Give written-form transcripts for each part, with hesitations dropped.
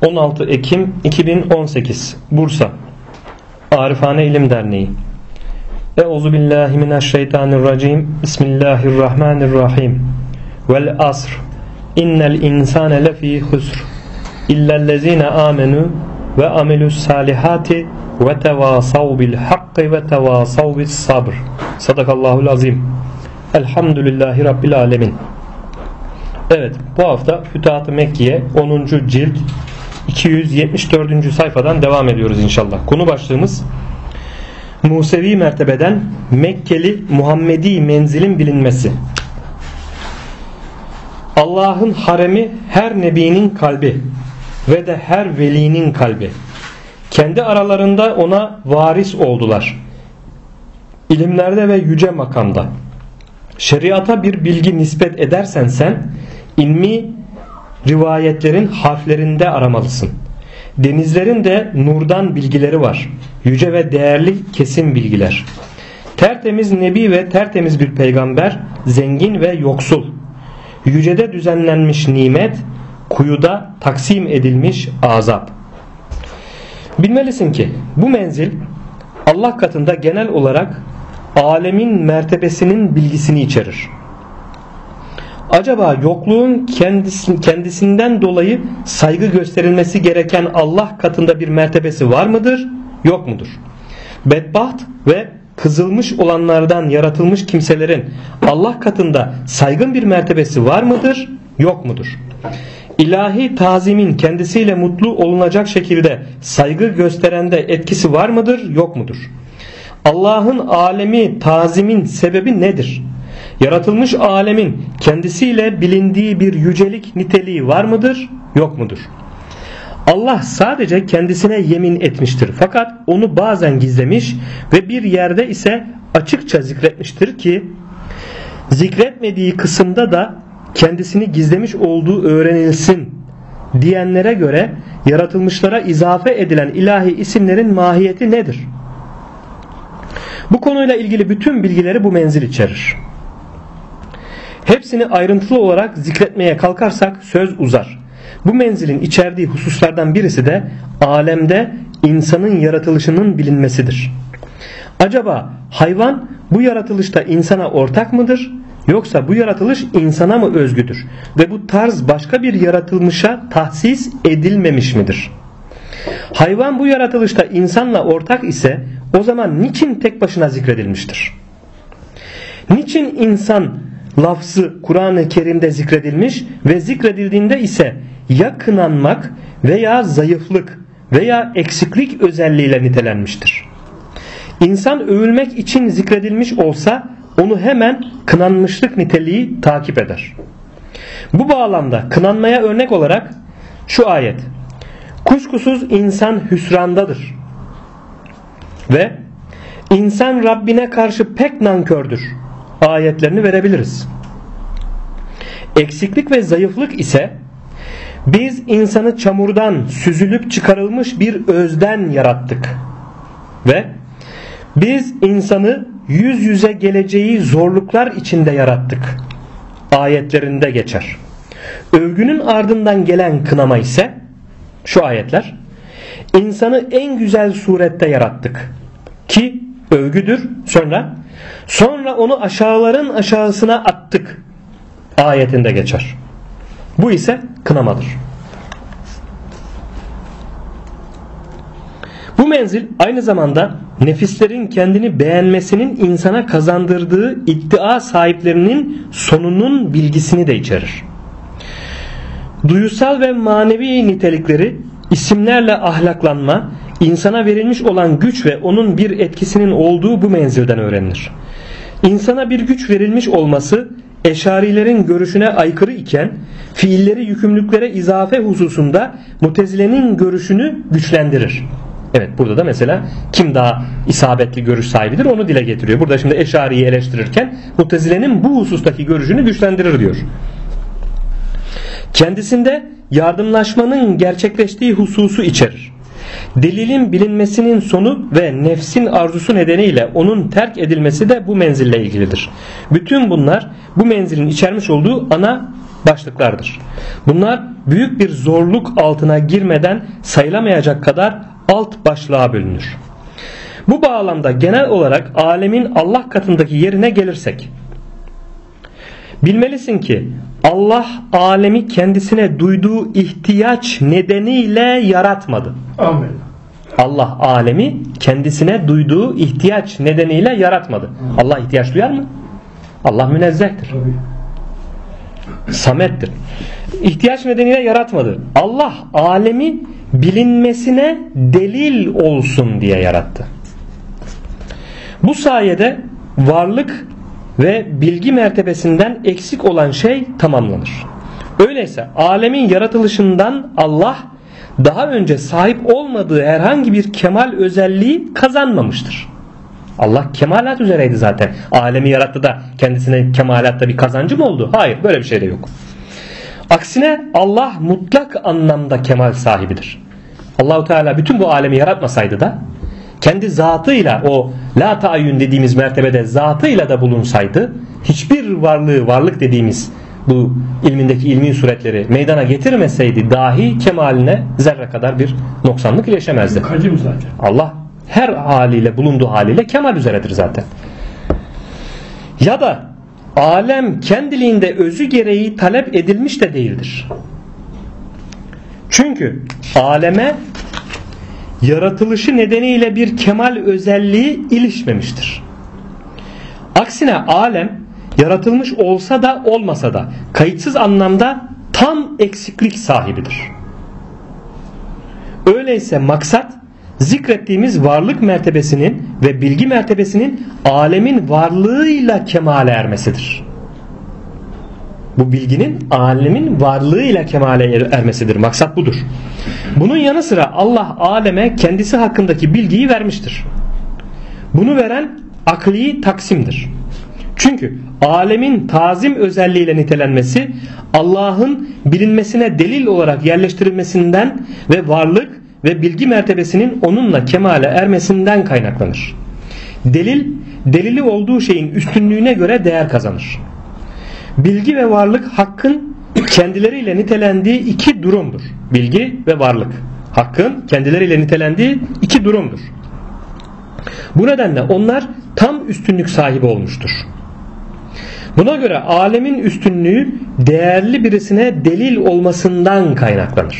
16 Ekim 2018 Bursa Arifane İlim Derneği. Euzubillahimineşşeytanirracim. Bismillahirrahmanirrahim. Vel asr. İnnel insane lefî husr. İllellezîne âmenû ve amilus salihati ve tevâsav bil hakkı ve tevâsav bis sabr. Sadakallahul azim. Elhamdülillahi Rabbil alemin. Evet, bu hafta Fütuhat-ı Mekkiye 10. cilt 274. sayfadan devam ediyoruz inşallah. Konu başlığımız Musevi mertebeden Mekkeli Muhammedi menzilin bilinmesi. Allah'ın haremi her nebinin kalbi ve de her velinin kalbi. Kendi aralarında ona varis oldular. İlimlerde ve yüce makamda. Şeriata bir bilgi nispet edersen sen, ilmi rivayetlerin harflerinde aramalısın. Denizlerin de nurdan bilgileri var. Yüce ve değerli kesin bilgiler. Tertemiz nebi ve tertemiz bir peygamber, zengin ve yoksul. Yücede düzenlenmiş nimet, kuyuda taksim edilmiş azap. Bilmelisin ki bu menzil Allah katında genel olarak alemin mertebesinin bilgisini içerir. Acaba yokluğun kendisinden dolayı saygı gösterilmesi gereken Allah katında bir mertebesi var mıdır, yok mudur? Bedbaht ve kızılmış olanlardan yaratılmış kimselerin Allah katında saygın bir mertebesi var mıdır, yok mudur? İlahi tazimin kendisiyle mutlu olunacak şekilde saygı gösterende etkisi var mıdır, yok mudur? Allah'ın alemi tazimin sebebi nedir? Yaratılmış alemin kendisiyle bilindiği bir yücelik niteliği var mıdır, yok mudur? Allah sadece kendisine yemin etmiştir. Fakat onu bazen gizlemiş ve bir yerde ise açıkça zikretmiştir ki zikretmediği kısımda da kendisini gizlemiş olduğu öğrenilsin diyenlere göre yaratılmışlara izafe edilen ilahi isimlerin mahiyeti nedir? Bu konuyla ilgili bütün bilgileri bu menzil içerir. Hepsini ayrıntılı olarak zikretmeye kalkarsak söz uzar. Bu menzilin içerdiği hususlardan birisi de alemde insanın yaratılışının bilinmesidir. Acaba hayvan bu yaratılışta insana ortak mıdır? Yoksa bu yaratılış insana mı özgüdür? Ve bu tarz başka bir yaratılmışa tahsis edilmemiş midir? Hayvan bu yaratılışta insanla ortak ise o zaman niçin tek başına zikredilmiştir? Niçin insan lafzı Kur'an-ı Kerim'de zikredilmiş ve zikredildiğinde ise ya kınanmak veya zayıflık veya eksiklik özelliğiyle nitelenmiştir? İnsan övülmek için zikredilmiş olsa onu hemen kınanmışlık niteliği takip eder. Bu bağlamda kınanmaya örnek olarak şu ayet: kuşkusuz insan hüsrandadır ve insan Rabbine karşı pek nankördür ayetlerini verebiliriz. Eksiklik ve zayıflık ise biz insanı çamurdan süzülüp çıkarılmış bir özden yarattık ve biz insanı yüz yüze geleceği zorluklar içinde yarattık ayetlerinde geçer. Övgünün ardından gelen kınama ise şu ayetler: insanı en güzel surette yarattık ki övgüdür. Sonra onu aşağıların aşağısına attık ayetinde geçer. Bu ise kınamadır. Bu menzil aynı zamanda nefislerin kendini beğenmesinin insana kazandırdığı iddia sahiplerinin sonunun bilgisini de içerir. Duyusal ve manevi nitelikleri, isimlerle ahlaklanma, insana verilmiş olan güç ve onun bir etkisinin olduğu bu menzilden öğrenilir. İnsana bir güç verilmiş olması Eşarilerin görüşüne aykırı iken fiilleri yükümlülüklere izafe hususunda Mutezile'nin görüşünü güçlendirir. Evet, burada da mesela kim daha isabetli görüş sahibidir onu dile getiriyor. Burada şimdi Eşari'yi eleştirirken Mutezile'nin bu husustaki görüşünü güçlendirir diyor. Kendisinde yardımlaşmanın gerçekleştiği hususu içerir. Delilin bilinmesinin sonu ve nefsin arzusu nedeniyle onun terk edilmesi de bu menzille ilgilidir. Bütün bunlar bu menzilin içermiş olduğu ana başlıklardır. Bunlar büyük bir zorluk altına girmeden sayılamayacak kadar alt başlığa bölünür. Bu bağlamda genel olarak alemin Allah katındaki yerine gelirsek, bilmelisin ki Allah alemi kendisine duyduğu ihtiyaç nedeniyle yaratmadı. Amin. Allah alemi kendisine duyduğu ihtiyaç nedeniyle yaratmadı. Allah ihtiyaç duyar mı? Allah münezzehtir. Samettir. İhtiyaç nedeniyle yaratmadı. Allah alemi bilinmesine delil olsun diye yarattı. Bu sayede varlık ve bilgi mertebesinden eksik olan şey tamamlanır. Öyleyse alemin yaratılışından Allah daha önce sahip olmadığı herhangi bir kemal özelliği kazanmamıştır. Allah kemalat üzereydi zaten. Alemi yarattı da kendisine kemalatta bir kazancı mı oldu? Hayır, böyle bir şey de yok. Aksine Allah mutlak anlamda kemal sahibidir. Allahu Teala bütün bu alemi yaratmasaydı da kendi zatıyla, o la taayyün dediğimiz mertebede zatıyla da bulunsaydı, hiçbir varlığı, varlık dediğimiz bu ilmindeki ilmi suretleri meydana getirmeseydi dahi kemaline zerre kadar bir noksanlık ileşemezdi. Kadim zaten. Allah her haliyle, bulunduğu haliyle kemal üzeredir zaten. Ya da alem kendiliğinde özü gereği talep edilmiş de değildir. Çünkü aleme yaratılışı nedeniyle bir kemal özelliği ilişmemiştir. Aksine alem yaratılmış olsa da olmasa da kayıtsız anlamda tam eksiklik sahibidir. Öyleyse maksat zikrettiğimiz varlık mertebesinin ve bilgi mertebesinin alemin varlığıyla kemale ermesidir. Bu bilginin alemin varlığıyla kemale ermesidir. Maksat budur. Bunun yanı sıra Allah aleme kendisi hakkındaki bilgiyi vermiştir. Bunu veren akli taksimdir. Çünkü alemin tazim özelliğiyle nitelenmesi Allah'ın bilinmesine delil olarak yerleştirilmesinden ve varlık ve bilgi mertebesinin onunla kemale ermesinden kaynaklanır. Delili olduğu şeyin üstünlüğüne göre değer kazanır. Bilgi ve varlık hakkın kendileriyle nitelendiği iki durumdur. Bilgi ve varlık hakkın kendileriyle nitelendiği iki durumdur. Bu nedenle onlar tam üstünlük sahibi olmuştur. Buna göre alemin üstünlüğü değerli birisine delil olmasından kaynaklanır.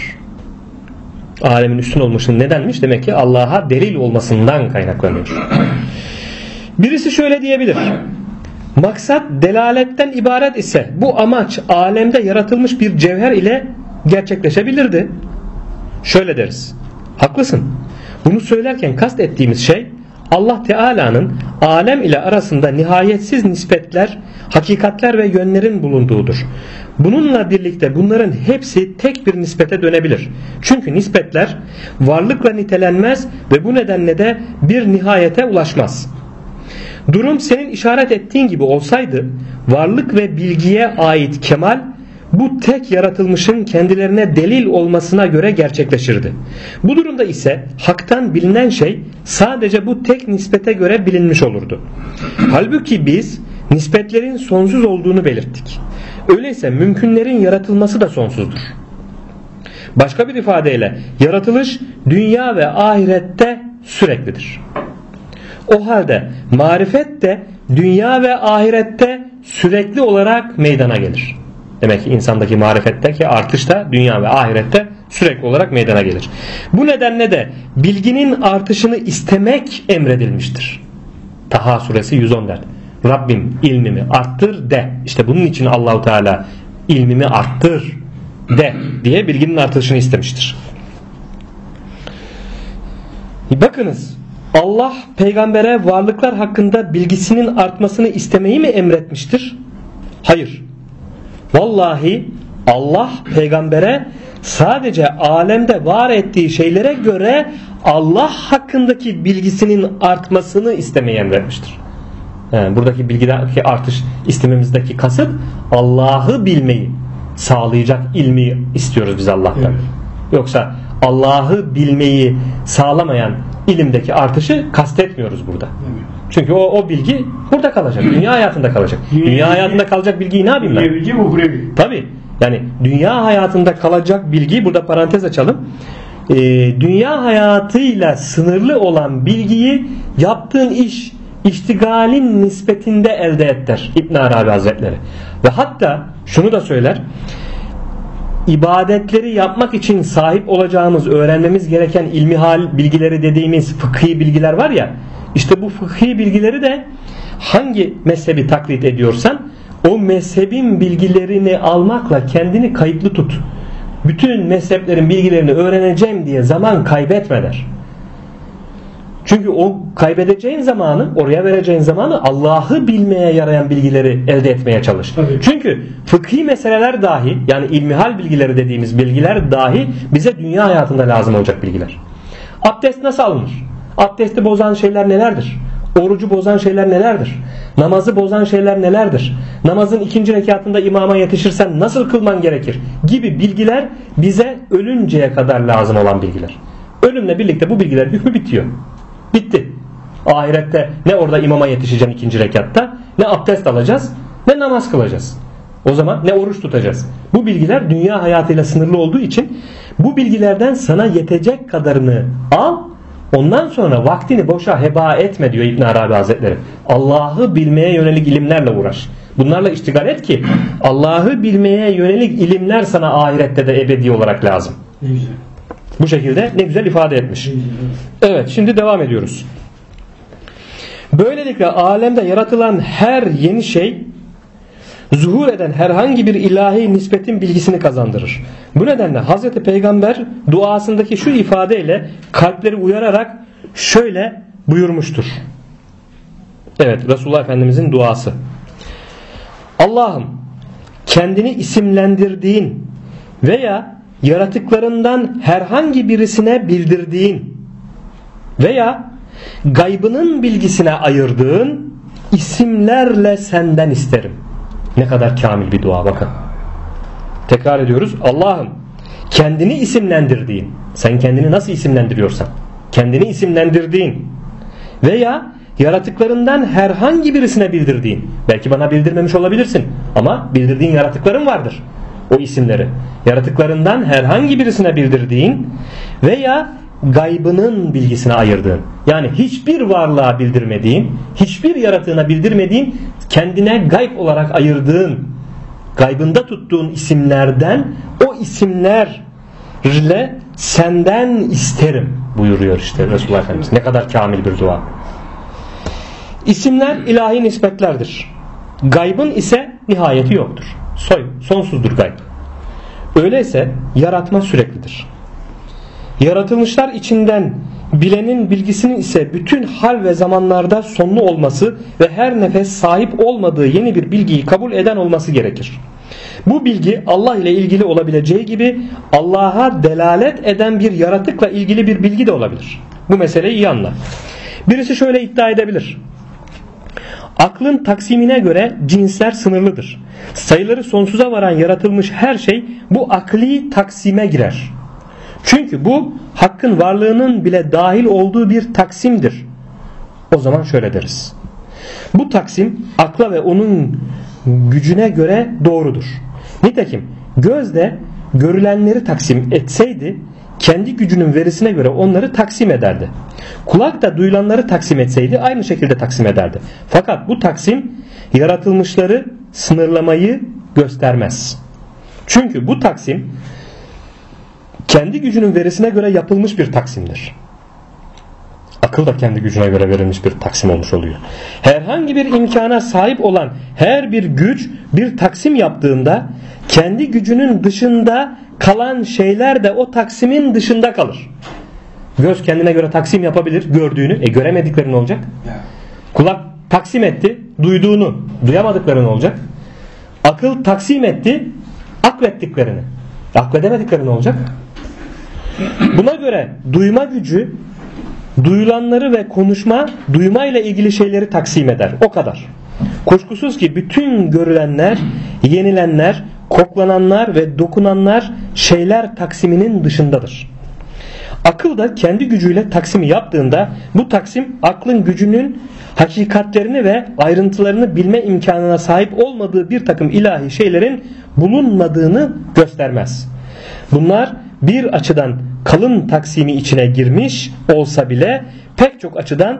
Alemin üstün olmasının nedenmiş? Demek ki Allah'a delil olmasından kaynaklanıyor. Birisi şöyle diyebilir: maksat delaletten ibaret ise bu amaç alemde yaratılmış bir cevher ile gerçekleşebilirdi. Şöyle deriz: haklısın. Bunu söylerken kastettiğimiz şey Allah Teala'nın alem ile arasında nihayetsiz nispetler, hakikatler ve yönlerin bulunduğudur. Bununla birlikte bunların hepsi tek bir nispete dönebilir. Çünkü nispetler varlıkla nitelenmez ve bu nedenle de bir nihayete ulaşmaz. Durum senin işaret ettiğin gibi olsaydı, varlık ve bilgiye ait kemal bu tek yaratılmışın kendilerine delil olmasına göre gerçekleşirdi. Bu durumda ise haktan bilinen şey sadece bu tek nispete göre bilinmiş olurdu. Halbuki biz nispetlerin sonsuz olduğunu belirttik. Öyleyse mümkünlerin yaratılması da sonsuzdur. Başka bir ifadeyle yaratılış dünya ve ahirette süreklidir. O halde marifet de dünya ve ahirette sürekli olarak meydana gelir. Demek ki insandaki marifetteki artış da dünya ve ahirette sürekli olarak meydana gelir. Bu nedenle de bilginin artışını istemek emredilmiştir. Taha suresi 114. Rabbim ilmimi arttır de. İşte bunun için Allahu Teala ilmimi arttır de diye bilginin artışını istemiştir. Bakınız, Allah peygambere varlıklar hakkında bilgisinin artmasını istemeyi mi emretmiştir? Hayır. Vallahi Allah peygambere sadece alemde var ettiği şeylere göre Allah hakkındaki bilgisinin artmasını istemeyi emretmiştir. Buradaki bilgideki artış istememizdeki kasıt Allah'ı bilmeyi sağlayacak ilmi istiyoruz biz Allah'tan. Evet. Yoksa Allah'ı bilmeyi sağlamayan ilimdeki artışı kastetmiyoruz burada. Çünkü o bilgi burada kalacak. Dünya hayatında kalacak. Dünya hayatında kalacak bilgiyi ne yapayım ben? Tabii. Yani dünya hayatında kalacak bilgiyi, burada parantez açalım. Dünya hayatıyla sınırlı olan bilgiyi yaptığın iş, iştigalin nispetinde elde et der İbn Arabi Hazretleri. Ve hatta şunu da söyler: ibadetleri yapmak için sahip olacağımız, öğrenmemiz gereken ilmihal bilgileri dediğimiz fıkhi bilgiler var ya, işte bu fıkhi bilgileri de hangi mezhebi taklit ediyorsan o mezhebin bilgilerini almakla kendini kayıtlı tut. Bütün mezheplerin bilgilerini öğreneceğim diye zaman kaybetme der. Çünkü o kaybedeceğin zamanı, oraya vereceğin zamanı Allah'ı bilmeye yarayan bilgileri elde etmeye çalış. Tabii. Çünkü fıkhi meseleler dahi, yani ilmihal bilgileri dediğimiz bilgiler dahi bize dünya hayatında lazım olacak bilgiler. Abdest nasıl alınır? Abdesti bozan şeyler nelerdir? Orucu bozan şeyler nelerdir? Namazı bozan şeyler nelerdir? Namazın 2. rekatında imama yetişirsen nasıl kılman gerekir? Gibi bilgiler bize ölünceye kadar lazım olan bilgiler. Ölümle birlikte bu bilgiler hükmü bitiyor. Bitti. Ahirette ne orada imama yetişeceğim 2. rekatta, ne abdest alacağız, ne namaz kılacağız. O zaman ne oruç tutacağız. Bu bilgiler dünya hayatıyla sınırlı olduğu için bu bilgilerden sana yetecek kadarını al. Ondan sonra vaktini boşa heba etme diyor İbn Arabi Hazretleri. Allah'ı bilmeye yönelik ilimlerle uğraş. Bunlarla iştigal et ki Allah'ı bilmeye yönelik ilimler sana ahirette de ebedi olarak lazım. Ne güzel. Bu şekilde ne güzel ifade etmiş. Evet, şimdi devam ediyoruz. Böylelikle alemde yaratılan her yeni şey zuhur eden herhangi bir ilahi nispetin bilgisini kazandırır. Bu nedenle Hazreti Peygamber duasındaki şu ifadeyle kalpleri uyararak şöyle buyurmuştur. Evet, Resulullah Efendimizin duası. Allah'ım, kendini isimlendirdiğin veya yaratıklarından herhangi birisine bildirdiğin veya gaybının bilgisine ayırdığın isimlerle senden isterim. Ne kadar kamil bir dua, bakın. Tekrar ediyoruz. Allah'ım, kendini isimlendirdiğin, sen kendini nasıl isimlendiriyorsan, kendini isimlendirdiğin veya yaratıklarından herhangi birisine bildirdiğin, belki bana bildirmemiş olabilirsin ama bildirdiğin yaratıkların vardır, o isimleri. Yaratıklarından herhangi birisine bildirdiğin veya gaybının bilgisine ayırdığın, yani hiçbir varlığa bildirmediğin, hiçbir yaratığına bildirmediğin, kendine gayb olarak ayırdığın, gaybında tuttuğun isimlerden, o isimlerle senden isterim buyuruyor işte Resulullah Efendimiz. Ne kadar kamil bir dua. İsimler ilahi nispetlerdir. Gaybın ise nihayeti yoktur. Sonsuzdur gayb. Öyleyse yaratma süreklidir. Yaratılmışlar içinden bilenin bilgisinin ise bütün hal ve zamanlarda sonlu olması ve her nefes sahip olmadığı yeni bir bilgiyi kabul eden olması gerekir. Bu bilgi Allah ile ilgili olabileceği gibi Allah'a delalet eden bir yaratıkla ilgili bir bilgi de olabilir. Bu meseleyi iyi anla. Birisi şöyle iddia edebilir: aklın taksimine göre cinsler sınırlıdır. Sayıları sonsuza varan yaratılmış her şey bu akli taksime girer. Çünkü bu hakkın varlığının bile dahil olduğu bir taksimdir. O zaman şöyle deriz: bu taksim akla ve onun gücüne göre doğrudur. Nitekim göz de görülenleri taksim etseydi kendi gücünün verisine göre onları taksim ederdi. Kulak da duyulanları taksim etseydi aynı şekilde taksim ederdi. Fakat bu taksim yaratılmışları sınırlamayı göstermez. Çünkü bu taksim kendi gücünün verisine göre yapılmış bir taksimdir. Akıl da kendi gücüne göre verilmiş bir taksim olmuş oluyor. Herhangi bir imkana sahip olan her bir güç bir taksim yaptığında kendi gücünün dışında kalan şeyler de o taksimin dışında kalır. Göz kendine göre taksim yapabilir gördüğünü. Göremedikleri ne olacak? Kulak taksim etti duyduğunu. Duyamadıkları ne olacak? Akıl taksim etti aklettiklerini. Akledemedikleri ne olacak? Buna göre duyma gücü duyulanları ve konuşma duymayla ilgili şeyleri taksim eder. O kadar. Kuşkusuz ki bütün görülenler, yenilenler, koklananlar ve dokunanlar şeyler taksiminin dışındadır. Akıl da kendi gücüyle taksimi yaptığında bu taksim aklın gücünün hakikatlerini ve ayrıntılarını bilme imkanına sahip olmadığı bir takım ilahi şeylerin bulunmadığını göstermez. Bunlar bir açıdan kalın taksimi içine girmiş olsa bile pek çok açıdan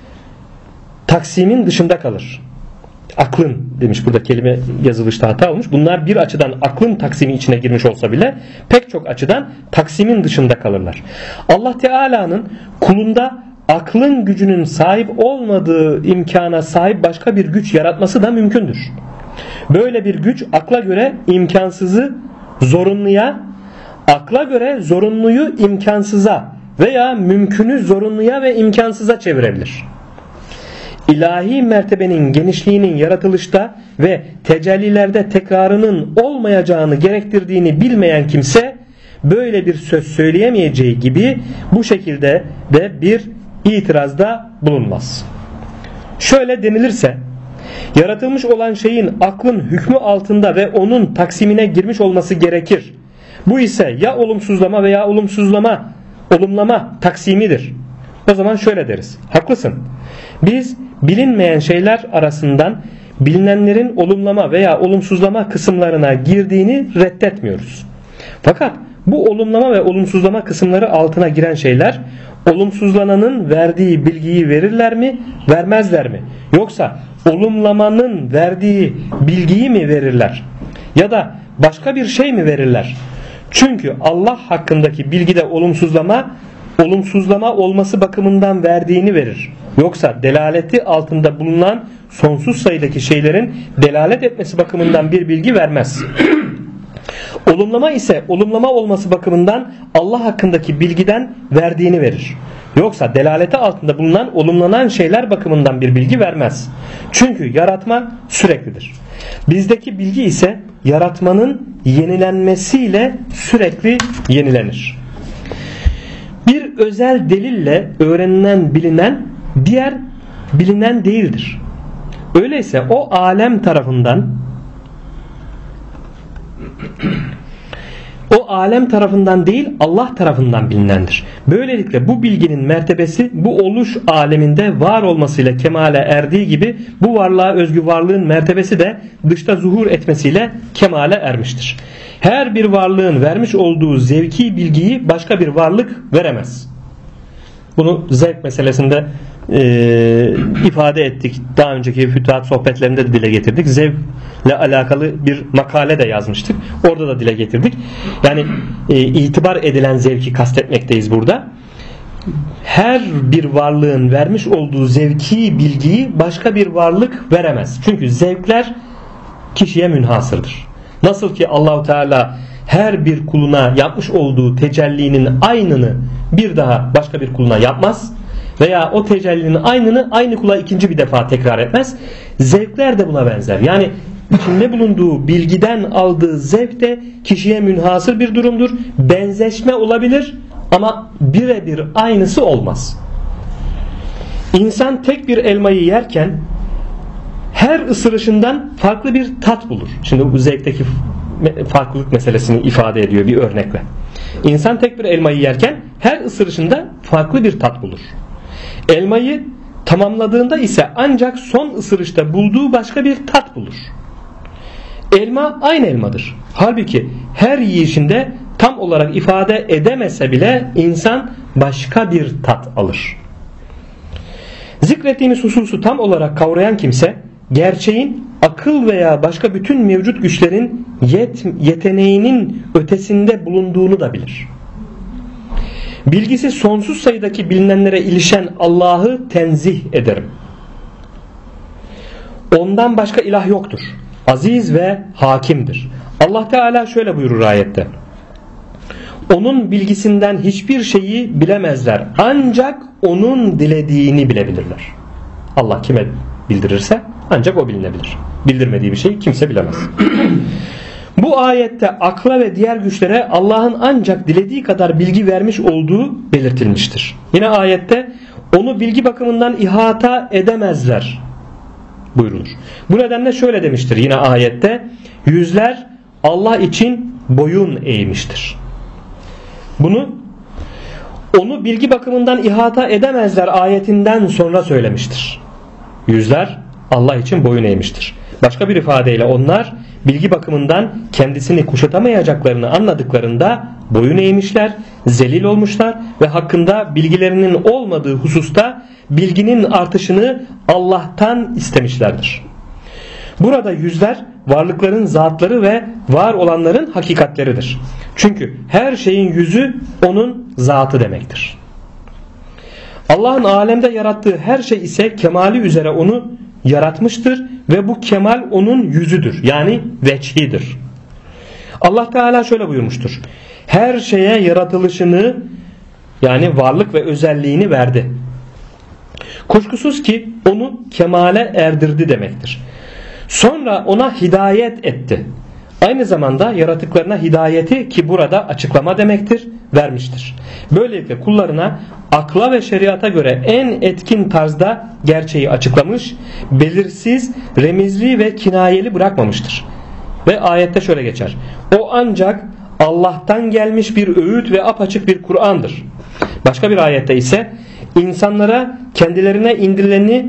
taksimin dışında kalır. Aklın demiş, burada kelime yazılışta hata olmuş. Bunlar bir açıdan aklın taksimi içine girmiş olsa bile pek çok açıdan taksimin dışında kalırlar. Allah Teala'nın kulunda aklın gücünün sahip olmadığı imkana sahip başka bir güç yaratması da mümkündür. Böyle bir güç akla göre imkansızı zorunluya, akla göre zorunluyu imkansıza veya mümkünü zorunluya ve imkansıza çevirebilir. İlahi mertebenin genişliğinin yaratılışta ve tecellilerde tekrarının olmayacağını gerektirdiğini bilmeyen kimse böyle bir söz söyleyemeyeceği gibi bu şekilde de bir itirazda bulunmaz. Şöyle denilirse, yaratılmış olan şeyin aklın hükmü altında ve onun taksimine girmiş olması gerekir. Bu ise ya olumsuzlama veya olumlama taksimidir. O zaman şöyle deriz: haklısın. Biz bilinmeyen şeyler arasından bilinenlerin olumlama veya olumsuzlama kısımlarına girdiğini reddetmiyoruz. Fakat bu olumlama ve olumsuzlama kısımları altına giren şeyler olumsuzlananın verdiği bilgiyi verirler mi, vermezler mi? Yoksa olumlamanın verdiği bilgiyi mi verirler? Ya da başka bir şey mi verirler? Çünkü Allah hakkındaki bilgide olumsuzlama olması bakımından verdiğini verir. Yoksa delaleti altında bulunan sonsuz sayıdaki şeylerin delalet etmesi bakımından bir bilgi vermez. Olumlama ise olumlama olması bakımından Allah hakkındaki bilgiden verdiğini verir. Yoksa delaleti altında bulunan olumlanan şeyler bakımından bir bilgi vermez. Çünkü yaratma süreklidir. Bizdeki bilgi ise yaratmanın yenilenmesiyle sürekli yenilenir. Bir özel delille öğrenilen bilinen diğer bilinen değildir. Öyleyse o alem tarafından değil Allah tarafından bilinendir. Böylelikle bu bilginin mertebesi bu oluş aleminde var olmasıyla kemale erdiği gibi bu varlığa özgü varlığın mertebesi de dışta zuhur etmesiyle kemale ermiştir. Her bir varlığın vermiş olduğu zevki bilgiyi başka bir varlık veremez. Bunu zevk meselesinde ifade ettik. Daha önceki fütuhat sohbetlerinde de dile getirdik. Zevkle alakalı bir makale de yazmıştık. Orada da dile getirdik. Yani itibar edilen zevki kastetmekteyiz burada. Her bir varlığın vermiş olduğu zevki bilgiyi başka bir varlık veremez. Çünkü zevkler kişiye münhasırdır. Nasıl ki Allahu Teala her bir kuluna yapmış olduğu tecellinin aynını bir daha başka bir kuluna yapmaz veya o tecellinin aynını aynı kula ikinci bir defa tekrar etmez. Zevkler de buna benzer. Yani içinde bulunduğu bilgiden aldığı zevk de kişiye münhasır bir durumdur. Benzeşme olabilir ama birebir aynısı olmaz. İnsan tek bir elmayı yerken her ısırışından farklı bir tat bulur. Şimdi bu zevkteki farklılık meselesini ifade ediyor bir örnekle. İnsan tek bir elmayı yerken her ısırışında farklı bir tat bulur. Elmayı tamamladığında ise ancak son ısırışta bulduğu başka bir tat bulur. Elma aynı elmadır. Halbuki her yiyişinde tam olarak ifade edemese bile insan başka bir tat alır. Zikrettiğimiz hususu tam olarak kavrayan kimse gerçeğin akıl veya başka bütün mevcut güçlerin yeteneğinin ötesinde bulunduğunu da bilir. Bilgisi sonsuz sayıdaki bilinenlere ilişen Allah'ı tenzih ederim. Ondan başka ilah yoktur. Aziz ve hakimdir. Allah Teala şöyle buyurur ayette: onun bilgisinden hiçbir şeyi bilemezler. Ancak onun dilediğini bilebilirler. Allah kime bildirirse ancak o bilinebilir. Bildirmediği bir şeyi kimse bilemez. Bu ayette akla ve diğer güçlere Allah'ın ancak dilediği kadar bilgi vermiş olduğu belirtilmiştir. Yine ayette onu bilgi bakımından ihata edemezler buyrulur. Bu nedenle şöyle demiştir yine ayette: yüzler Allah için boyun eğmiştir. Bunu onu bilgi bakımından ihata edemezler ayetinden sonra söylemiştir. Yüzler Allah için boyun eğmiştir. Başka bir ifadeyle onlar bilgi bakımından kendisini kuşatamayacaklarını anladıklarında boyun eğmişler, zelil olmuşlar ve hakkında bilgilerinin olmadığı hususta bilginin artışını Allah'tan istemişlerdir. Burada yüzler varlıkların zatları ve var olanların hakikatleridir. Çünkü her şeyin yüzü onun zatı demektir. Allah'ın alemde yarattığı her şey ise kemali üzere onu yaratmıştır ve bu kemal onun yüzüdür. Yani veçhidir. Allah Teala şöyle buyurmuştur. Her şeye yaratılışını yani varlık ve özelliğini verdi. Kuşkusuz ki onu kemale erdirdi demektir. Sonra ona hidayet etti. Aynı zamanda yaratıklarına hidayeti, ki burada açıklama demektir, vermiştir. Böylelikle kullarına akla ve şeriata göre en etkin tarzda gerçeği açıklamış, belirsiz, remizli ve kinayeli bırakmamıştır. Ve ayette şöyle geçer. O ancak Allah'tan gelmiş bir öğüt ve apaçık bir Kur'an'dır. Başka bir ayette ise insanlara kendilerine indirileni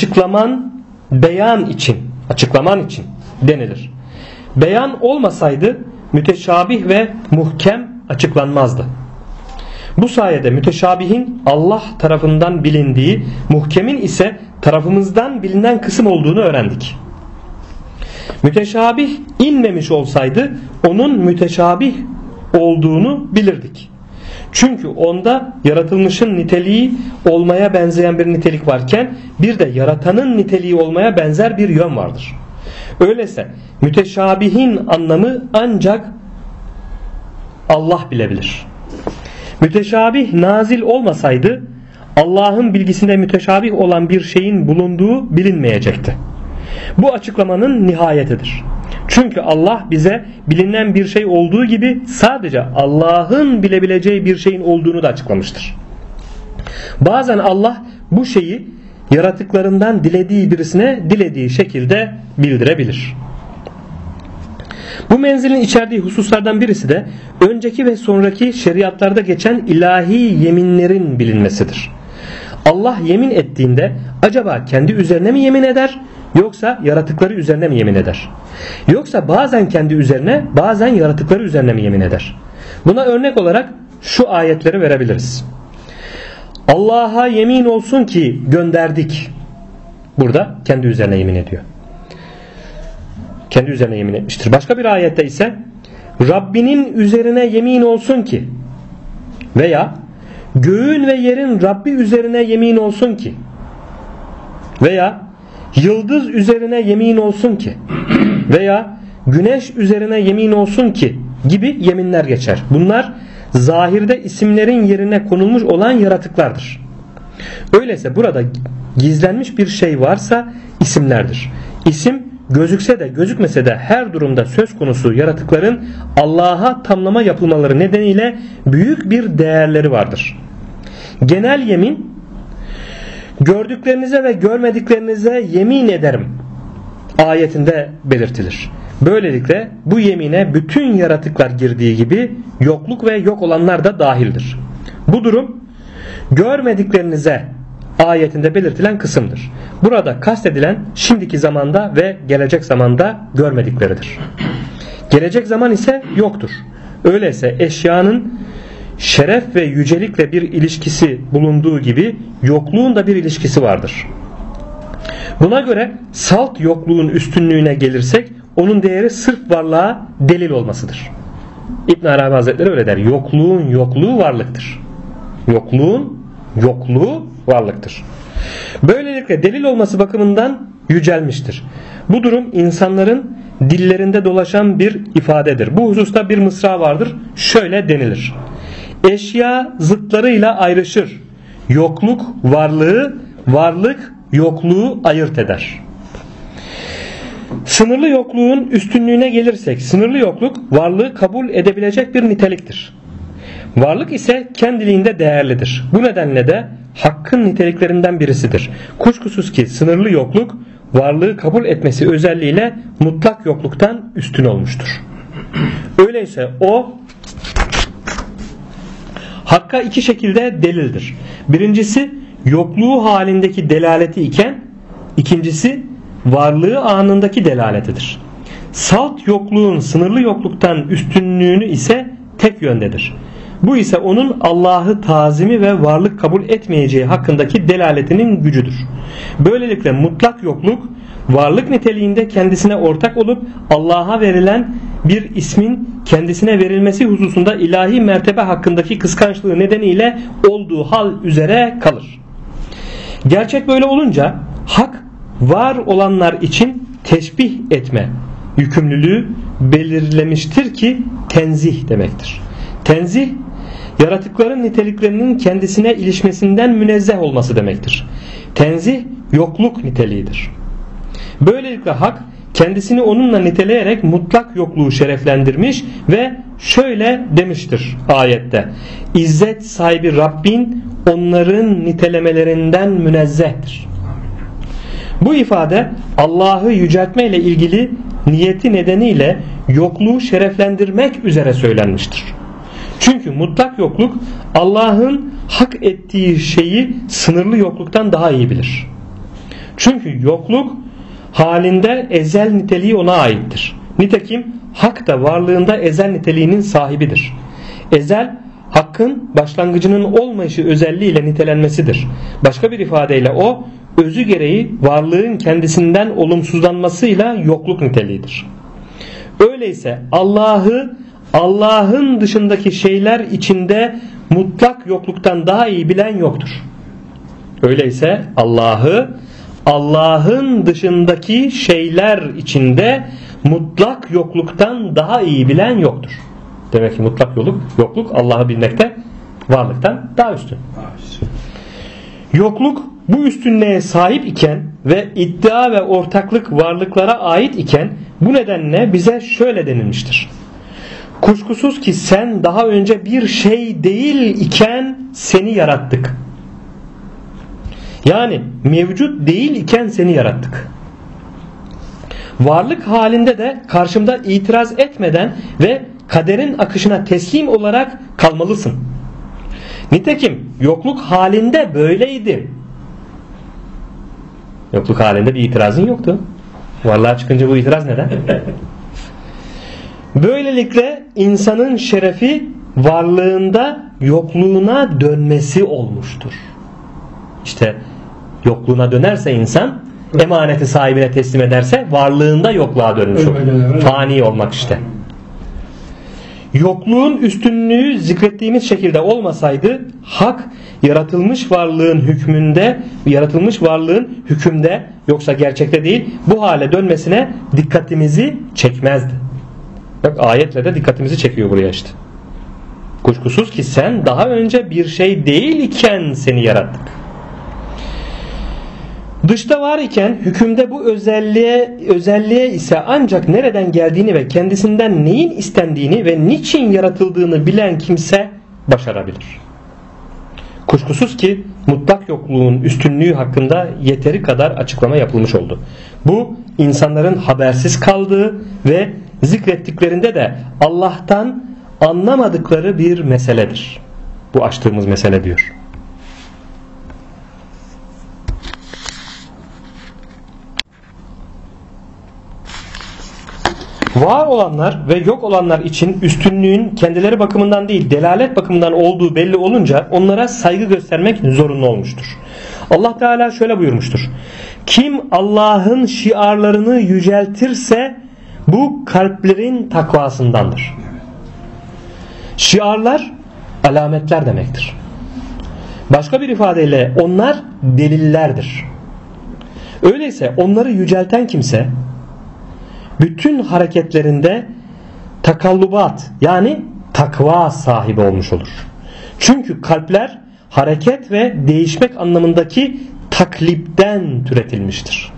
beyan için denilir. Beyan olmasaydı müteşabih ve muhkem açıklanmazdı. Bu sayede müteşabihin Allah tarafından bilindiği, muhkemin ise tarafımızdan bilinen kısım olduğunu öğrendik. Müteşabih inmemiş olsaydı onun müteşabih olduğunu bilirdik. Çünkü onda yaratılmışın niteliği olmaya benzeyen bir nitelik varken bir de yaratanın niteliği olmaya benzer bir yön vardır. Öyleyse müteşabihin anlamı ancak Allah bilebilir. Müteşabih nazil olmasaydı Allah'ın bilgisinde müteşabih olan bir şeyin bulunduğu bilinmeyecekti. Bu açıklamanın nihayetidir. Çünkü Allah bize bilinen bir şey olduğu gibi sadece Allah'ın bilebileceği bir şeyin olduğunu da açıklamıştır. Bazen Allah bu şeyi yaratıklarından dilediği birisine dilediği şekilde bildirebilir. Bu menzilin içerdiği hususlardan birisi de önceki ve sonraki şeriatlarda geçen ilahi yeminlerin bilinmesidir. Allah yemin ettiğinde acaba kendi üzerine mi yemin eder yoksa yaratıkları üzerine mi yemin eder? Yoksa bazen kendi üzerine bazen yaratıkları üzerine mi yemin eder? Buna örnek olarak şu ayetleri verebiliriz. Allah'a yemin olsun ki gönderdik. Burada kendi üzerine yemin ediyor. Kendi üzerine yemin etmiştir. Başka bir ayette ise Rabbinin üzerine yemin olsun ki veya göğün ve yerin Rabbi üzerine yemin olsun ki veya yıldız üzerine yemin olsun ki veya güneş üzerine yemin olsun ki gibi yeminler geçer. Bunlar zahirde isimlerin yerine konulmuş olan yaratıklardır. Öyleyse burada gizlenmiş bir şey varsa isimlerdir. İsim gözükse de gözükmese de her durumda söz konusu yaratıkların Allah'a tamlama yapılmaları nedeniyle büyük bir değerleri vardır. Genel yemin gördüklerinize ve görmediklerinize yemin ederim ayetinde belirtilir. Böylelikle bu yemine bütün yaratıklar girdiği gibi yokluk ve yok olanlar da dahildir. Bu durum görmediklerinize ayetinde belirtilen kısımdır. Burada kastedilen şimdiki zamanda ve gelecek zamanda görmedikleridir. Gelecek zaman ise yoktur. Öyleyse eşyanın şeref ve yücelikle bir ilişkisi bulunduğu gibi yokluğun da bir ilişkisi vardır. Buna göre salt yokluğun üstünlüğüne gelirsek onun değeri sırf varlığa delil olmasıdır. İbn Arabi Hazretleri öyle der. Yokluğun yokluğu varlıktır. Yokluğun yokluğu varlıktır. Böylelikle delil olması bakımından yücelmiştir. Bu durum insanların dillerinde dolaşan bir ifadedir. Bu hususta bir mısra vardır. Şöyle denilir. Eşya zıtlarıyla ayrışır. Yokluk varlığı, varlık yokluğu ayırt eder. Sınırlı yokluğun üstünlüğüne gelirsek, sınırlı yokluk varlığı kabul edebilecek bir niteliktir. Varlık ise kendiliğinde değerlidir. Bu nedenle de hakkın niteliklerinden birisidir. Kuşkusuz ki sınırlı yokluk varlığı kabul etmesi özelliğiyle mutlak yokluktan üstün olmuştur. Öyleyse o Hakka iki şekilde delildir. Birincisi yokluğu halindeki delaleti iken, ikincisi varlığı anındaki delaletidir. Salt yokluğun sınırlı yokluktan üstünlüğünü ise tek yöndedir. Bu ise onun Allah'ı tazimi ve varlık kabul etmeyeceği hakkındaki delaletinin gücüdür. Böylelikle mutlak yokluk varlık niteliğinde kendisine ortak olup Allah'a verilen bir ismin kendisine verilmesi hususunda ilahi mertebe hakkındaki kıskançlığı nedeniyle olduğu hal üzere kalır. Gerçek böyle olunca hak var olanlar için teşbih etme yükümlülüğü belirlemiştir ki tenzih demektir. Tenzih, yaratıkların niteliklerinin kendisine ilişmesinden münezzeh olması demektir. Tenzih, yokluk niteliğidir. Böylelikle hak kendisini onunla niteleyerek mutlak yokluğu şereflendirmiş ve şöyle demiştir ayette: İzzet sahibi Rabbin onların nitelemelerinden münezzehtir. Bu ifade Allah'ı yüceltme ile ilgili niyeti nedeniyle yokluğu şereflendirmek üzere söylenmiştir. Çünkü mutlak yokluk Allah'ın hak ettiği şeyi sınırlı yokluktan daha iyi bilir. Çünkü yokluk halinde ezel niteliği ona aittir. Nitekim hak da varlığında ezel niteliğinin sahibidir. Ezel, hakkın başlangıcının olmayışı özelliğiyle nitelenmesidir. Başka bir ifadeyle o, özü gereği varlığın kendisinden olumsuzlanmasıyla yokluk niteliğidir. Öyleyse Allah'ın dışındaki şeyler içinde mutlak yokluktan daha iyi bilen yoktur. Öyleyse Allah'ın dışındaki şeyler içinde mutlak yokluktan daha iyi bilen yoktur. Demek ki mutlak yokluk Allah'ı bilmekte varlıktan daha üstün. Yokluk bu üstünlüğe sahip iken ve iddia ve ortaklık varlıklara ait iken bu nedenle bize şöyle denilmiştir: kuşkusuz ki sen daha önce bir şey değil iken seni yarattık. Yani mevcut değil iken seni yarattık. Varlık halinde de karşımda itiraz etmeden ve kaderin akışına teslim olarak kalmalısın. Nitekim yokluk halinde böyleydi. Yokluk halinde bir itirazın yoktu. Varlığa çıkınca bu itiraz neden? Böylelikle insanın şerefi varlığında yokluğuna dönmesi olmuştur. İşte yokluğuna dönerse insan, emaneti sahibine teslim ederse varlığında yokluğa dönmüş olur. Fani olmak işte. Yokluğun üstünlüğü zikrettiğimiz şekilde olmasaydı hak yaratılmış varlığın hükümde yoksa gerçekte değil bu hale dönmesine dikkatimizi çekmezdi. Bak ayetle de dikkatimizi çekiyor buraya işte. Kuşkusuz ki sen daha önce bir şey değil iken seni yarattık. Dışta var iken hükümde bu özelliğe ise ancak nereden geldiğini ve kendisinden neyin istendiğini ve niçin yaratıldığını bilen kimse başarabilir. Kuşkusuz ki mutlak yokluğun üstünlüğü hakkında yeteri kadar açıklama yapılmış oldu. Bu insanların habersiz kaldığı ve zikrettiklerinde de Allah'tan anlamadıkları bir meseledir. Bu açtığımız mesele diyor. Var olanlar ve yok olanlar için üstünlüğün kendileri bakımından değil delalet bakımından olduğu belli olunca onlara saygı göstermek zorunlu olmuştur. Allah Teala şöyle buyurmuştur: kim Allah'ın şiarlarını yüceltirse bu kalplerin takvasındandır. Şiarlar alametler demektir. Başka bir ifadeyle onlar delillerdir. Öyleyse onları yücelten kimse bütün hareketlerinde takallubat yani takva sahibi olmuş olur. Çünkü kalpler hareket ve değişmek anlamındaki taklipten türetilmiştir.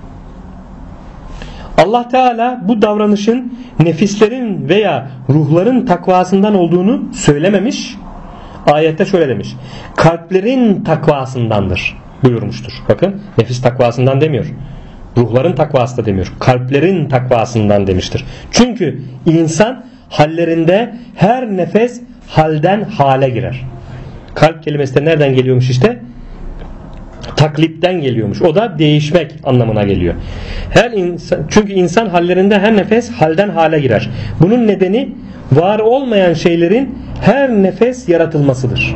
Allah Teala bu davranışın nefislerin veya ruhların takvasından olduğunu söylememiş. Ayette şöyle demiş: kalplerin takvasındandır buyurmuştur. Bakın, nefis takvasından demiyor. Ruhların takvası da demiyor. Kalplerin takvasından demiştir. Çünkü insan hallerinde her nefes halden hale girer. Kalp kelimesi de nereden geliyormuş işte? Taklitten geliyormuş. O da değişmek anlamına geliyor. Çünkü insan hallerinde her nefes halden hale girer. Bunun nedeni var olmayan şeylerin her nefes yaratılmasıdır.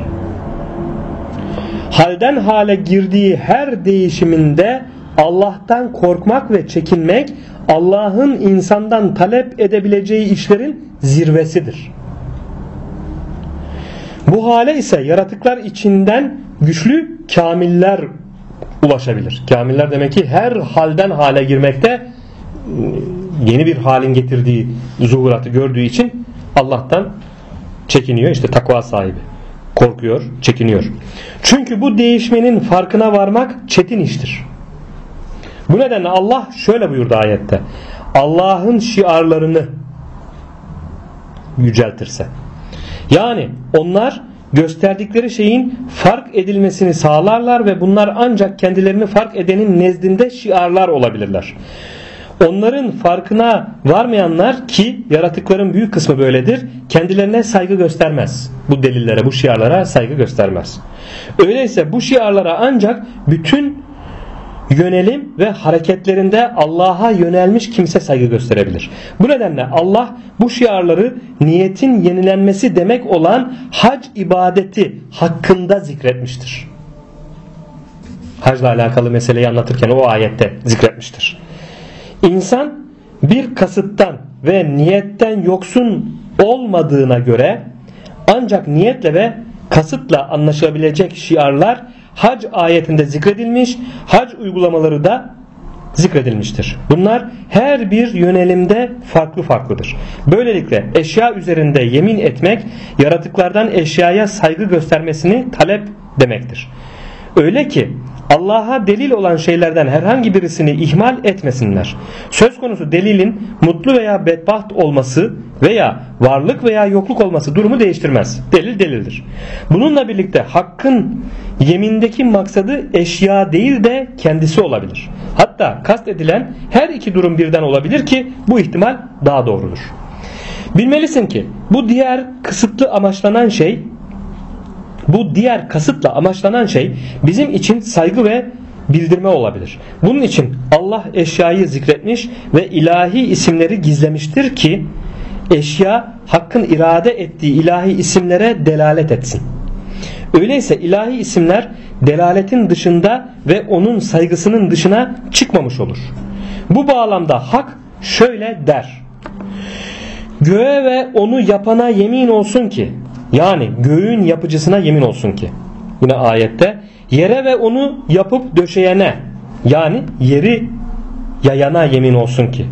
Halden hale girdiği her değişiminde Allah'tan korkmak ve çekinmek Allah'ın insandan talep edebileceği işlerin zirvesidir. Bu hale ise yaratıklar içinden güçlü kamiller ulaşabilir. Kamiller demek ki her halden hale girmekte yeni bir halin getirdiği zuhuratı gördüğü için Allah'tan çekiniyor. İşte takva sahibi. Korkuyor, çekiniyor. Çünkü bu değişmenin farkına varmak çetin iştir. Bu nedenle Allah şöyle buyurdu ayette. Allah'ın şiarlarını yüceltirse. Yani onlar gösterdikleri şeyin fark edilmesini sağlarlar ve bunlar ancak kendilerini fark edenin nezdinde şiarlar olabilirler. Onların farkına varmayanlar, ki yaratıkların büyük kısmı böyledir, kendilerine saygı göstermez. Bu delillere, bu şiarlara saygı göstermez. Öyleyse bu şiarlara ancak bütün yönelim ve hareketlerinde Allah'a yönelmiş kimse saygı gösterebilir. Bu nedenle Allah bu şiarları niyetin yenilenmesi demek olan hac ibadeti hakkında zikretmiştir. Hacla alakalı meseleyi anlatırken o ayette zikretmiştir. İnsan bir kasıttan ve niyetten yoksun olmadığına göre ancak niyetle ve kasıtla anlaşılabilecek şiarlar hac ayetinde zikredilmiş, hac uygulamaları da zikredilmiştir. Bunlar her bir yönelimde farklı farklıdır. Böylelikle eşya üzerinde yemin etmek yaratıklardan eşyaya saygı göstermesini talep demektir. Öyle ki Allah'a delil olan şeylerden herhangi birisini ihmal etmesinler. Söz konusu delilin mutlu veya bedbaht olması veya varlık veya yokluk olması durumu değiştirmez. Delil delildir. Bununla birlikte hakkın yemindeki maksadı eşya değil de kendisi olabilir. Hatta kastedilen her iki durum birden olabilir ki bu ihtimal daha doğrudur. Bilmelisin ki bu diğer kasıtla amaçlanan şey bizim için saygı ve bildirme olabilir. Bunun için Allah eşyayı zikretmiş ve ilahi isimleri gizlemiştir ki eşya hakkın irade ettiği ilahi isimlere delalet etsin. Öyleyse ilahi isimler delaletin dışında ve onun saygısının dışına çıkmamış olur. Bu bağlamda hak şöyle der: göğe ve onu yapana yemin olsun ki, yani göğün yapıcısına yemin olsun ki. Yine ayette yere ve onu yapıp döşeyene, yani yeri yayana yemin olsun ki.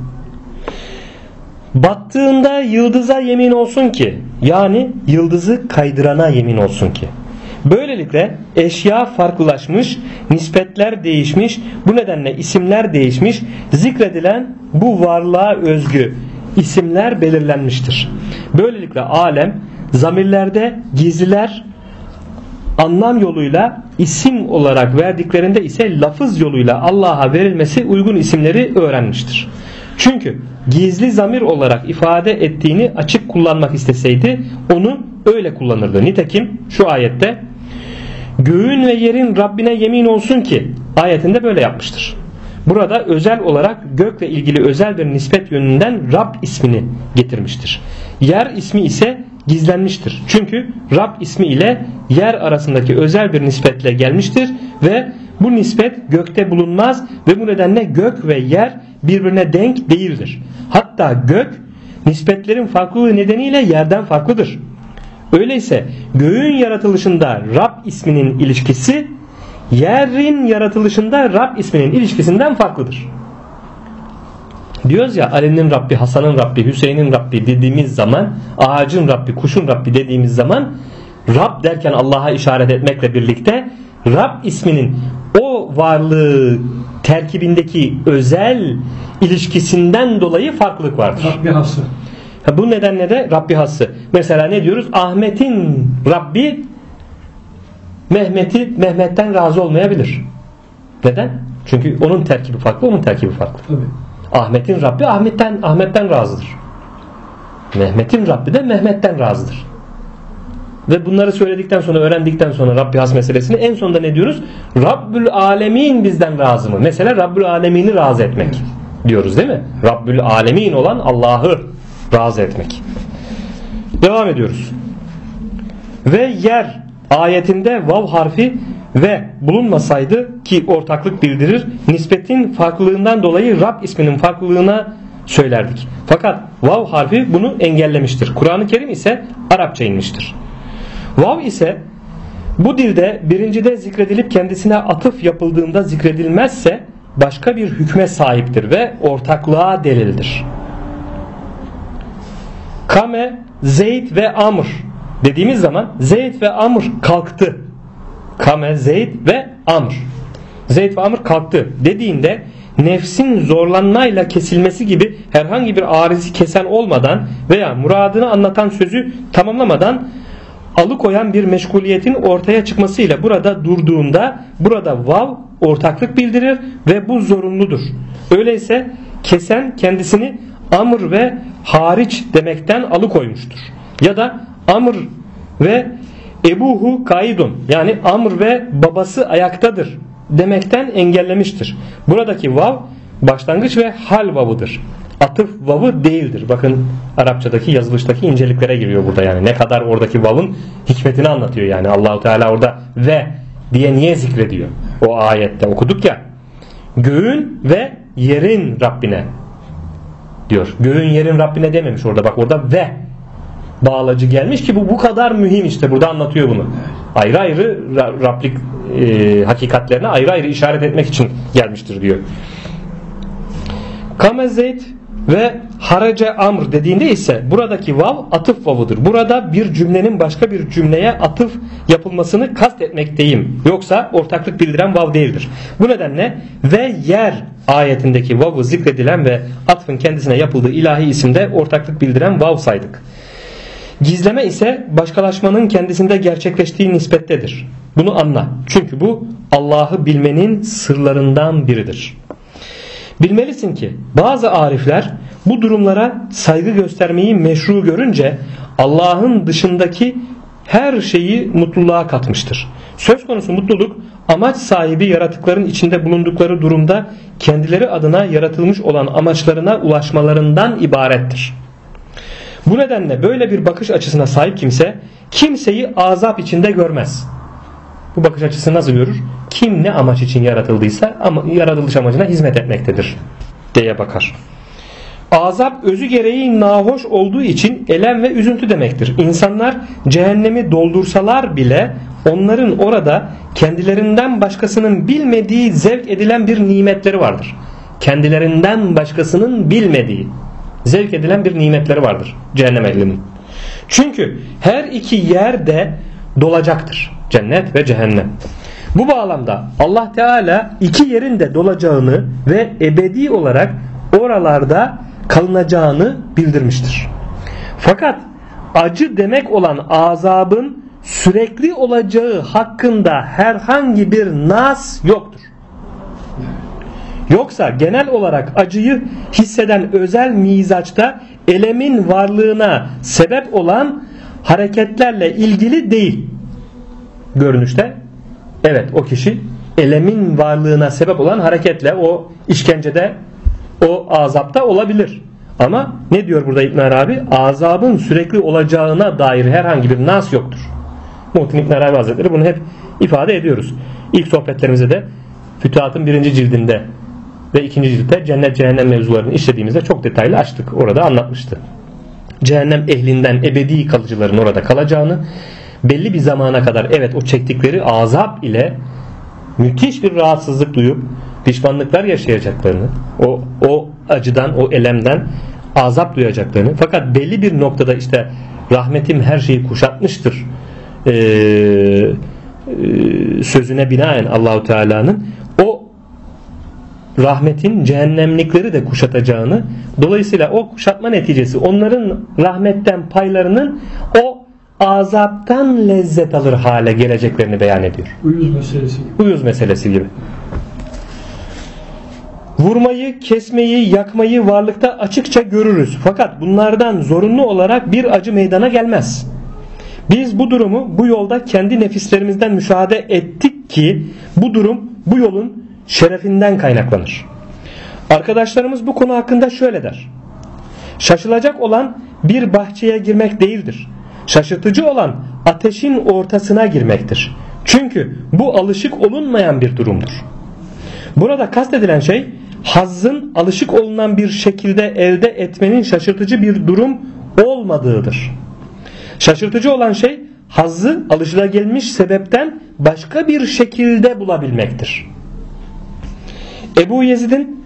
Battığında yıldıza yemin olsun ki, yani yıldızı kaydırana yemin olsun ki. Böylelikle eşya farklılaşmış, nispetler değişmiş, bu nedenle isimler değişmiş, zikredilen bu varlığa özgü isimler belirlenmiştir. Böylelikle alem zamirlerde gizliler anlam yoluyla isim olarak verdiklerinde ise lafız yoluyla Allah'a verilmesi uygun isimleri öğrenmiştir. Çünkü gizli zamir olarak ifade ettiğini açık kullanmak isteseydi onu öyle kullanırdı. Nitekim şu ayette göğün ve yerin Rabbine yemin olsun ki ayetinde böyle yapmıştır. Burada özel olarak gökle ilgili özel bir nispet yönünden Rab ismini getirmiştir. Yer ismi ise gizlenmiştir. Çünkü Rab ismi ile yer arasındaki özel bir nispetle gelmiştir ve bu nispet gökte bulunmaz ve bu nedenle gök ve yer birbirine denk değildir. Hatta gök nispetlerin farklılığı nedeniyle yerden farklıdır. Öyleyse göğün yaratılışında Rab isminin ilişkisi yerin yaratılışında Rab isminin ilişkisinden farklıdır. Diyoruz ya, Ali'nin Rabbi, Hasan'ın Rabbi, Hüseyin'in Rabbi dediğimiz zaman, ağacın Rabbi, kuşun Rabbi dediğimiz zaman Rab derken Allah'a işaret etmekle birlikte Rab isminin o varlığı terkibindeki özel ilişkisinden dolayı farklılık vardır. Rabbi hası. Bu nedenle de Rabbi hası. Mesela ne diyoruz? Ahmet'in Rabbi Mehmet'ten razı olmayabilir. Neden? Çünkü onun terkibi farklı, onun terkibi farklı. Tabii. Ahmet'in Rabbi Ahmet'ten razıdır. Mehmet'in Rabbi de Mehmet'ten razıdır. Ve bunları söyledikten sonra, öğrendikten sonra Rabbi has meselesini en sonunda ne diyoruz? Rabbül Alemin bizden razı mı? Mesela Rabbül Alemin'i razı etmek diyoruz değil mi? Rabbül Alemin olan Allah'ı razı etmek. Devam ediyoruz. Ve yer ayetinde vav harfi ve bulunmasaydı ki ortaklık bildirir, nispetin farklılığından dolayı Rab isminin farklılığına söylerdik. Fakat vav harfi bunu engellemiştir. Kur'an-ı Kerim ise Arapça inmiştir. Vav ise bu dilde birincide zikredilip kendisine atıf yapıldığında zikredilmezse başka bir hükme sahiptir ve ortaklığa delildir. Kame, Zeyd ve Amr dediğimiz zaman Zeyd ve Amr kalktı. Kame, Zeyd ve Amr. Zeyd ve Amr kalktı dediğinde nefsin zorlanmayla kesilmesi gibi herhangi bir arizi kesen olmadan veya muradını anlatan sözü tamamlamadan alıkoyan bir meşguliyetin ortaya çıkmasıyla burada durduğunda burada vav ortaklık bildirir ve bu zorunludur. Öyleyse kesen kendisini amr ve hariç demekten alıkoymuştur. Ya da amr ve ebuhu kaidun, yani amr ve babası ayaktadır demekten engellemiştir. Buradaki vav başlangıç ve hal vavıdır. Atıf vavı değildir. Bakın Arapçadaki yazılıştaki inceliklere giriyor burada, yani ne kadar oradaki vavın hikmetini anlatıyor. Yani Allahu Teala orada ve diye niye zikrediyor? O ayette okuduk ya. Göğün ve yerin Rabbine diyor. Göğün yerin Rabbine dememiş orada. Bak orada ve bağlacı gelmiş ki bu kadar mühim, işte burada anlatıyor bunu. Ayrı ayrı Rablik hakikatlerine ayrı ayrı işaret etmek için gelmiştir diyor. Kame Zeyd ve harace amr dediğinde ise buradaki vav atıf vavıdır. Burada bir cümlenin başka bir cümleye atıf yapılmasını kastetmekteyim. Yoksa ortaklık bildiren vav değildir. Bu nedenle ve yer ayetindeki vavı zikredilen ve atfın kendisine yapıldığı ilahi isimde ortaklık bildiren vav saydık. Gizleme ise başkalaşmanın kendisinde gerçekleştiği nispettedir. Bunu anla. Çünkü bu Allah'ı bilmenin sırlarından biridir. Bilmelisin ki bazı arifler bu durumlara saygı göstermeyi meşru görünce Allah'ın dışındaki her şeyi mutluluğa katmıştır. Söz konusu mutluluk amaç sahibi yaratıkların içinde bulundukları durumda kendileri adına yaratılmış olan amaçlarına ulaşmalarından ibarettir. Bu nedenle böyle bir bakış açısına sahip kimse kimseyi azap içinde görmez. Bu bakış açısı nasıl görür? Kim ne amaç için yaratıldıysa ama yaratılış amacına hizmet etmektedir diye bakar. Azap özü gereği nahoş olduğu için elem ve üzüntü demektir. İnsanlar cehennemi doldursalar bile onların orada kendilerinden başkasının bilmediği zevk edilen bir nimetleri vardır. Kendilerinden başkasının bilmediği zevk edilen bir nimetleri vardır cehennem ehlinin. Çünkü her iki yerde dolacaktır. Cennet ve cehennem. Bu bağlamda Allah Teala iki yerin de dolacağını ve ebedi olarak oralarda kalınacağını bildirmiştir. Fakat acı demek olan azabın sürekli olacağı hakkında herhangi bir nas yoktur. Yoksa genel olarak acıyı hisseden özel mizaçta elemin varlığına sebep olan hareketlerle ilgili değil. Görünüşte evet, o kişi elemin varlığına sebep olan hareketle o işkencede, o azapta olabilir. Ama ne diyor burada İbn Arabi? Azabın sürekli olacağına dair herhangi bir nas yoktur. Muhittin İbn Arabi Hazretleri bunu hep ifade ediyoruz. İlk sohbetlerimizde de Fütuhat'ın 1. cildinde ve 2. ciltte cennet cehennem mevzularını işlediğimizde çok detaylı açtık. Orada anlatmıştı. Cehennem ehlinden ebedi kalıcıların orada kalacağını, belli bir zamana kadar evet o çektikleri azap ile müthiş bir rahatsızlık duyup pişmanlıklar yaşayacaklarını, o acıdan, o elemden azap duyacaklarını, fakat belli bir noktada işte rahmetim her şeyi kuşatmıştır sözüne binaen Allahu Teala'nın o rahmetin cehennemlikleri de kuşatacağını, dolayısıyla o kuşatma neticesi onların rahmetten paylarının o azaptan lezzet alır hale geleceklerini beyan ediyor. Uyuz meselesi gibi. Vurmayı, kesmeyi, yakmayı varlıkta açıkça görürüz. Fakat bunlardan zorunlu olarak bir acı meydana gelmez. Biz bu durumu bu yolda kendi nefislerimizden müşahede ettik ki bu durum bu yolun şerefinden kaynaklanır. Arkadaşlarımız bu konu hakkında şöyle der: şaşılacak olan bir bahçeye girmek değildir. Şaşırtıcı olan ateşin ortasına girmektir. Çünkü bu alışık olunmayan bir durumdur. Burada kastedilen şey hazzın alışık olunan bir şekilde elde etmenin şaşırtıcı bir durum olmadığıdır. Şaşırtıcı olan şey hazzı alışılagelmiş sebepten başka bir şekilde bulabilmektir. Ebu Yezid'in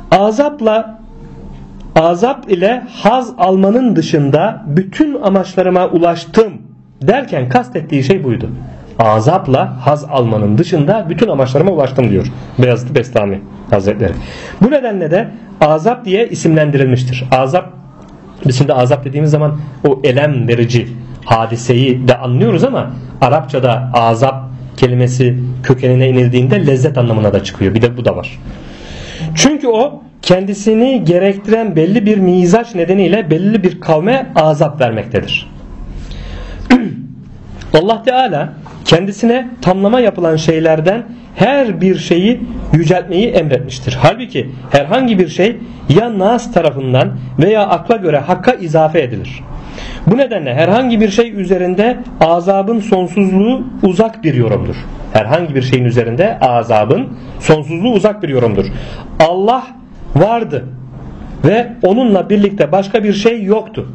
azap ile haz almanın dışında bütün amaçlarıma ulaştım derken kastettiği şey buydu. Azapla haz almanın dışında bütün amaçlarıma ulaştım diyor Beyazıt Bestami Hazretleri. Bu nedenle de azap diye isimlendirilmiştir. Azap, biz şimdi azap dediğimiz zaman o elem verici hadiseyi de anlıyoruz ama Arapçada azap kelimesi kökenine inildiğinde lezzet anlamına da çıkıyor. Bir de bu da var. Çünkü o kendisini gerektiren belli bir mizaç nedeniyle belli bir kavme azap vermektedir. Allah Teala kendisine tamlama yapılan şeylerden her bir şeyi yüceltmeyi emretmiştir. Halbuki herhangi bir şey ya nas tarafından veya akla göre hakka izafe edilir. Bu nedenle herhangi bir şey üzerinde azabın sonsuzluğu uzak bir yorumdur. Herhangi bir şeyin üzerinde azabın sonsuzluğu uzak bir yorumdur. Allah vardı ve onunla birlikte başka bir şey yoktu.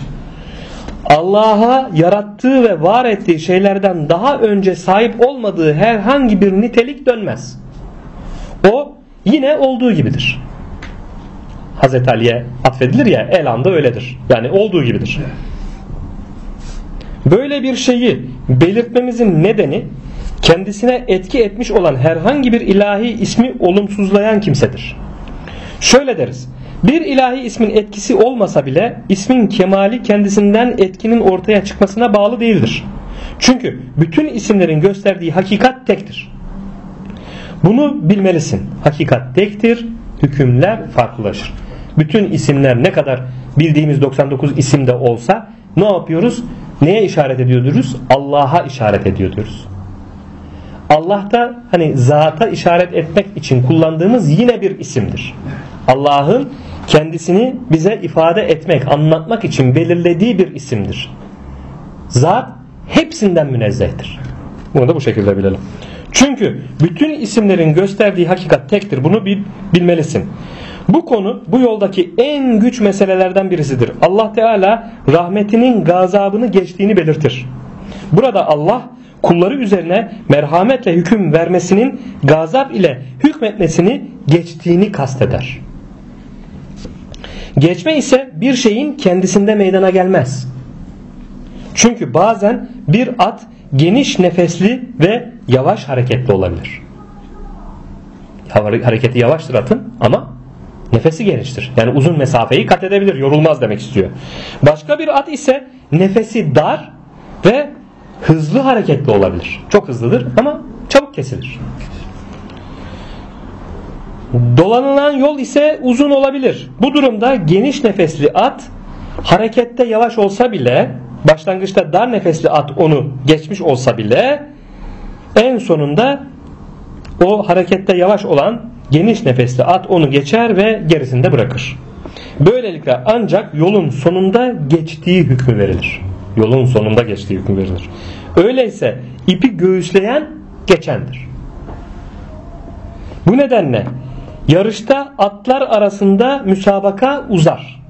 Allah'a yarattığı ve var ettiği şeylerden daha önce sahip olmadığı herhangi bir nitelik dönmez. O yine olduğu gibidir. Hazreti Ali'ye atfedilir ya, elhamda öyledir. Yani olduğu gibidir. Böyle bir şeyi belirtmemizin nedeni kendisine etki etmiş olan herhangi bir ilahi ismi olumsuzlayan kimsedir. Şöyle deriz: bir ilahi ismin etkisi olmasa bile ismin kemali kendisinden etkinin ortaya çıkmasına bağlı değildir. Çünkü bütün isimlerin gösterdiği hakikat tektir. Bunu bilmelisin. Hakikat tektir, hükümler farklılaşır. Bütün isimler ne kadar bildiğimiz 99 isim de olsa ne yapıyoruz? Neye işaret ediyoruz? Allah'a işaret ediyoruz. Allah da hani zata işaret etmek için kullandığımız yine bir isimdir. Allah'ın kendisini bize ifade etmek, anlatmak için belirlediği bir isimdir. Zat hepsinden münezzehtir. Bunu da bu şekilde bilelim. Çünkü bütün isimlerin gösterdiği hakikat tektir. Bunu bilmelisin. Bu konu bu yoldaki en güç meselelerden birisidir. Allah Teala rahmetinin gazabını geçtiğini belirtir. Burada Allah kulları üzerine merhametle hüküm vermesinin gazap ile hükmetmesini geçtiğini kasteder. Geçme ise bir şeyin kendisinde meydana gelmez. Çünkü bazen bir at geniş nefesli ve yavaş hareketli olabilir. Hareketi yavaştır atın ama nefesi geniştir. Yani uzun mesafeyi kat edebilir, yorulmaz demek istiyor. Başka bir at ise nefesi dar ve hızlı hareketli olabilir. Çok hızlıdır ama çabuk kesilir. Dolanılan yol ise uzun olabilir. Bu durumda geniş nefesli at harekette yavaş olsa bile, başlangıçta dar nefesli at onu geçmiş olsa bile en sonunda o harekette yavaş olan geniş nefesli at onu geçer ve gerisinde bırakır. Böylelikle ancak yolun sonunda geçtiği hükmü verilir. Yolun sonunda geçtiği hükmü verilir. Öyleyse ipi göğüsleyen geçendir. Bu nedenle yarışta atlar arasında müsabaka uzar.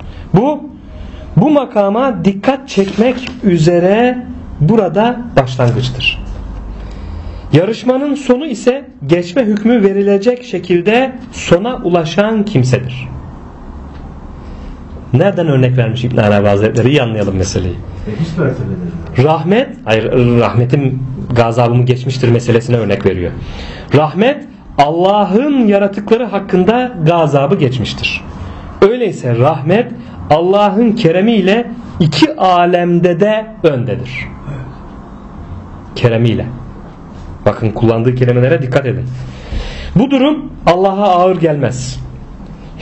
Bu makama dikkat çekmek üzere burada başlangıçtır. Yarışmanın sonu ise geçme hükmü verilecek şekilde sona ulaşan kimsedir. Nereden örnek vermiş İbn Arabi Hazretleri? İyi anlayalım meseleyi. Rahmetin gazabımı geçmiştir meselesine örnek veriyor. Rahmet Allah'ın yaratıkları hakkında gazabı geçmiştir. Öyleyse rahmet Allah'ın keremiyle iki alemde de öndedir. Keremiyle. Bakın kullandığı kelimelere dikkat edin. Bu durum Allah'a ağır gelmez.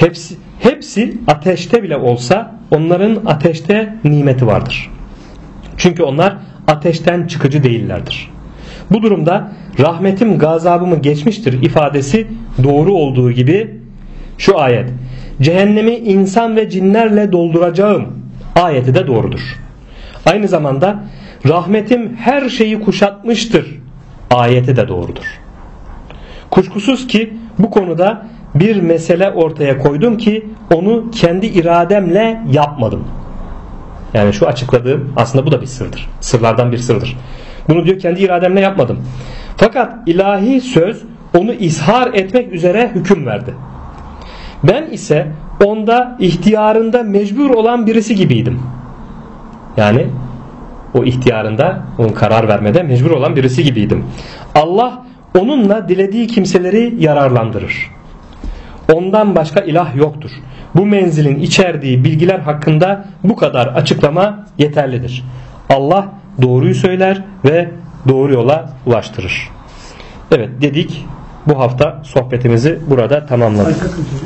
Hepsi ateşte bile olsa onların ateşte nimeti vardır. Çünkü onlar ateşten çıkıcı değillerdir. Bu durumda rahmetim gazabımı geçmiştir ifadesi doğru olduğu gibi şu ayet cehennemi insan ve cinlerle dolduracağım ayeti de doğrudur. Aynı zamanda rahmetim her şeyi kuşatmıştır ayeti de doğrudur. Kuşkusuz ki bu konuda bir mesele ortaya koydum ki onu kendi irademle yapmadım. Yani şu açıkladığım aslında bu da bir sırdır. Sırlardan bir sırdır. Bunu diyor kendi irademle yapmadım. Fakat ilahi söz onu izhar etmek üzere hüküm verdi. Ben ise onda ihtiyarında mecbur olan birisi gibiydim. Yani o ihtiyarında, onun karar vermede mecbur olan birisi gibiydim. Allah onunla dilediği kimseleri yararlandırır. Ondan başka ilah yoktur. Bu menzilin içerdiği bilgiler hakkında bu kadar açıklama yeterlidir. Allah doğruyu söyler ve doğru yola ulaştırır. Evet dedik, bu hafta sohbetimizi burada tamamladık.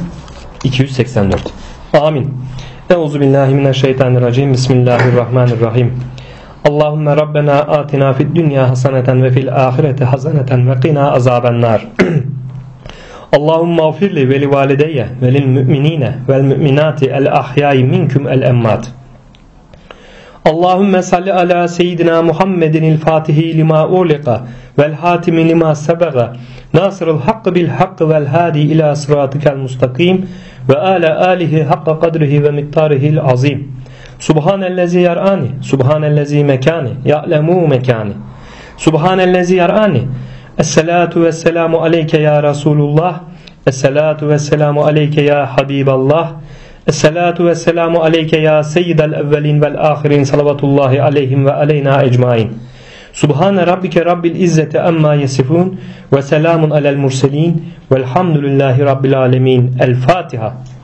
284. Amin. Euzubillahimineşşeytanirracim. Bismillahirrahmanirrahim. Allahümme Rabbena atina fid dünya haseneten ve fil ahireti haseneten ve qina azabennar. Allahümme afirli ve li valideyye ve lil müminine vel müminati el ahyai minkum el emmat. Allahümme salli ala seyyidina Muhammedin il fatihi lima uliqa vel hatimi lima sebaga nasırıl hakkı bil hakkı vel hadi ila sıratikel mustakim ve ala alihi hakka kadrihi ve miktarihil azim. Subhanellezi yar'ani, subhanellezi mekani, ya'lemu mekani. Subhanellezi yar'ani. Esselatu vesselamu aleyke ya Resulullah. Esselatu vesselamu aleyke ya Habiballah. Esselatu vesselamu aleyke ya seyyidel evvelin vel ahirin salavatullahi aleyhim ve aleyna ecmain. Subhane rabbike rabbil izzeti amma yesifun ve selamun alel murselin velhamdülillahi rabbil alemin. El Fatiha.